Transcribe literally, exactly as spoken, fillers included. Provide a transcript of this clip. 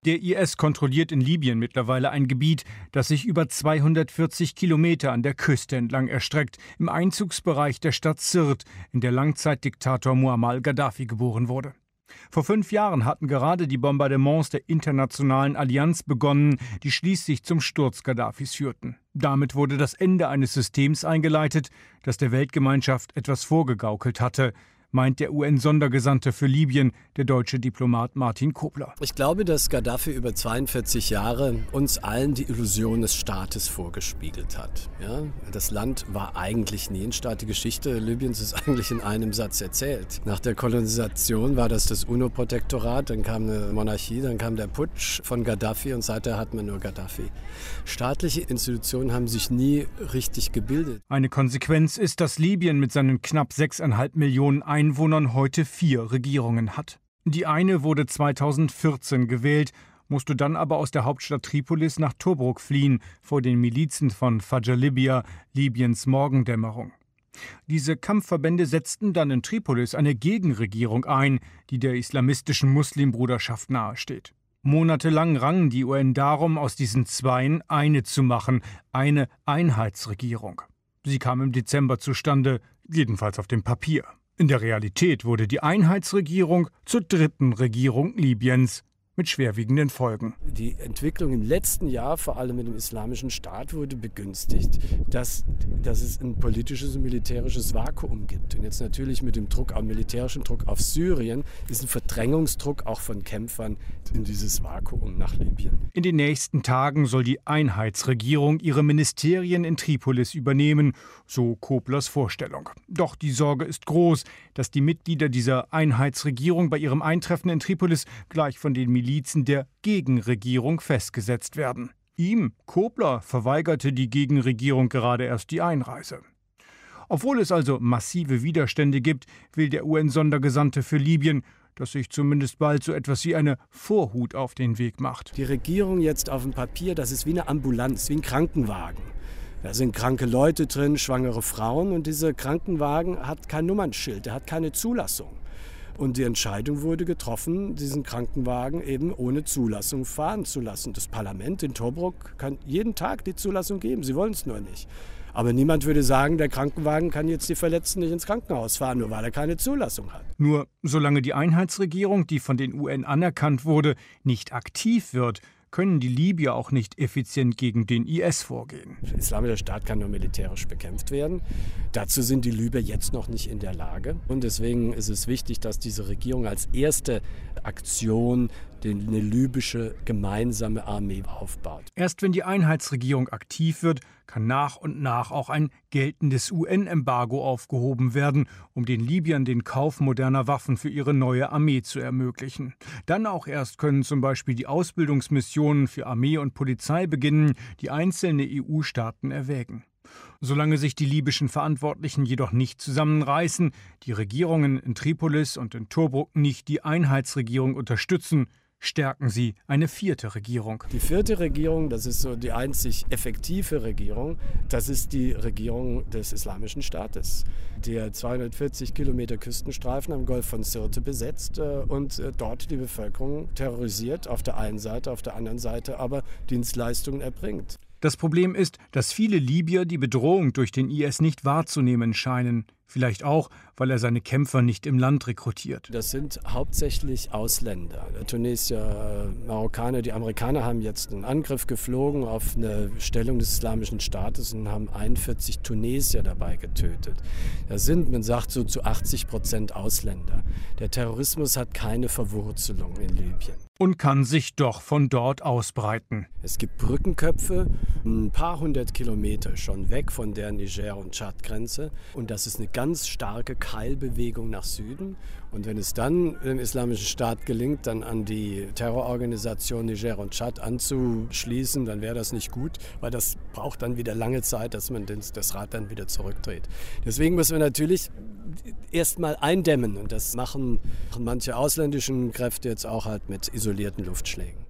Der I S kontrolliert in Libyen mittlerweile ein Gebiet, das sich über zweihundertvierzig Kilometer an der Küste entlang erstreckt, im Einzugsbereich der Stadt Sirte, in der Langzeitdiktator Muammar Gaddafi geboren wurde. Vor fünf Jahren hatten gerade die Bombardements der internationalen Allianz begonnen, die schließlich zum Sturz Gaddafis führten. Damit wurde das Ende eines Systems eingeleitet, das der Weltgemeinschaft etwas vorgegaukelt hatte, meint der U N-Sondergesandte für Libyen, der deutsche Diplomat Martin Kobler. Ich glaube, dass Gaddafi über zweiundvierzig Jahre uns allen die Illusion des Staates vorgespiegelt hat. Ja, das Land war eigentlich nie ein Staat. Die Geschichte Libyens ist eigentlich in einem Satz erzählt. Nach der Kolonisation war das das UNO-Protektorat, dann kam eine Monarchie, dann kam der Putsch von Gaddafi und seither hat man nur Gaddafi. Staatliche Institutionen haben sich nie richtig gebildet. Eine Konsequenz ist, dass Libyen mit seinen knapp sechseinhalb Millionen Einwohnern heute vier Regierungen hat. Die eine wurde zweitausendvierzehn gewählt, musste dann aber aus der Hauptstadt Tripolis nach Tobruk fliehen, vor den Milizen von Fajr Libya, Libyens Morgendämmerung. Diese Kampfverbände setzten dann in Tripolis eine Gegenregierung ein, die der islamistischen Muslimbruderschaft nahesteht. Monatelang rangen die U N darum, aus diesen Zweien eine zu machen, eine Einheitsregierung. Sie kam im Dezember zustande, jedenfalls auf dem Papier. In der Realität wurde die Einheitsregierung zur dritten Regierung Libyens mit schwerwiegenden Folgen. Die Entwicklung im letzten Jahr, vor allem mit dem Islamischen Staat, wurde begünstigt, dass, dass es ein politisches und militärisches Vakuum gibt. Und jetzt natürlich mit dem Druck, am militärischen Druck auf Syrien, ist ein Verdrängungsdruck auch von Kämpfern in dieses Vakuum nach Libyen. In den nächsten Tagen soll die Einheitsregierung ihre Ministerien in Tripolis übernehmen, so Koblers Vorstellung. Doch die Sorge ist groß, dass die Mitglieder dieser Einheitsregierung bei ihrem Eintreffen in Tripolis gleich von den Milizen der Gegenregierung festgesetzt werden. Ihm, Kobler, verweigerte die Gegenregierung gerade erst die Einreise. Obwohl es also massive Widerstände gibt, will der U N-Sondergesandte für Libyen, dass sich zumindest bald so etwas wie eine Vorhut auf den Weg macht. Die Regierung jetzt auf dem Papier, das ist wie eine Ambulanz, wie ein Krankenwagen. Da sind kranke Leute drin, schwangere Frauen, und dieser Krankenwagen hat kein Nummernschild, der hat keine Zulassung. Und die Entscheidung wurde getroffen, diesen Krankenwagen eben ohne Zulassung fahren zu lassen. Das Parlament in Tobruk kann jeden Tag die Zulassung geben, sie wollen es nur nicht. Aber niemand würde sagen, der Krankenwagen kann jetzt die Verletzten nicht ins Krankenhaus fahren, nur weil er keine Zulassung hat. Nur solange die Einheitsregierung, die von den U N anerkannt wurde, nicht aktiv wird, können die Libyer auch nicht effizient gegen den I S vorgehen. Der Islamische Staat kann nur militärisch bekämpft werden. Dazu sind die Libyer jetzt noch nicht in der Lage. Und deswegen ist es wichtig, dass diese Regierung als erste Aktion eine libysche gemeinsame Armee aufbaut. Erst wenn die Einheitsregierung aktiv wird, kann nach und nach auch ein geltendes U N-Embargo aufgehoben werden, um den Libyern den Kauf moderner Waffen für ihre neue Armee zu ermöglichen. Dann auch erst können zum Beispiel die Ausbildungsmissionen für Armee und Polizei beginnen, die einzelne E U-Staaten erwägen. Solange sich die libyschen Verantwortlichen jedoch nicht zusammenreißen, die Regierungen in Tripolis und in Tobruk nicht die Einheitsregierung unterstützen, stärken sie eine vierte Regierung. Die vierte Regierung, das ist so die einzig effektive Regierung, das ist die Regierung des Islamischen Staates, der zweihundertvierzig Kilometer Küstenstreifen am Golf von Sirte besetzt und dort die Bevölkerung terrorisiert, auf der einen Seite, auf der anderen Seite aber Dienstleistungen erbringt. Das Problem ist, dass viele Libyer die Bedrohung durch den I S nicht wahrzunehmen scheinen. Vielleicht auch, weil er seine Kämpfer nicht im Land rekrutiert. Das sind hauptsächlich Ausländer. Tunesier, Marokkaner, die Amerikaner haben jetzt einen Angriff geflogen auf eine Stellung des Islamischen Staates und haben einundvierzig Tunesier dabei getötet. Das sind, man sagt, so zu achtzig Prozent Ausländer. Der Terrorismus hat keine Verwurzelung in Libyen. Und kann sich doch von dort ausbreiten. Es gibt Brückenköpfe, ein paar hundert Kilometer schon weg von der Niger- und Tschad-Grenze. Und das ist eine ganz starke Keilbewegung nach Süden. Und wenn es dann dem Islamischen Staat gelingt, dann an die Terrororganisation Niger und Tschad anzuschließen, dann wäre das nicht gut, weil das braucht dann wieder lange Zeit, dass man das Rad dann wieder zurückdreht. Deswegen müssen wir natürlich erstmal eindämmen. Und das machen manche ausländischen Kräfte jetzt auch halt mit isolierten Luftschlägen.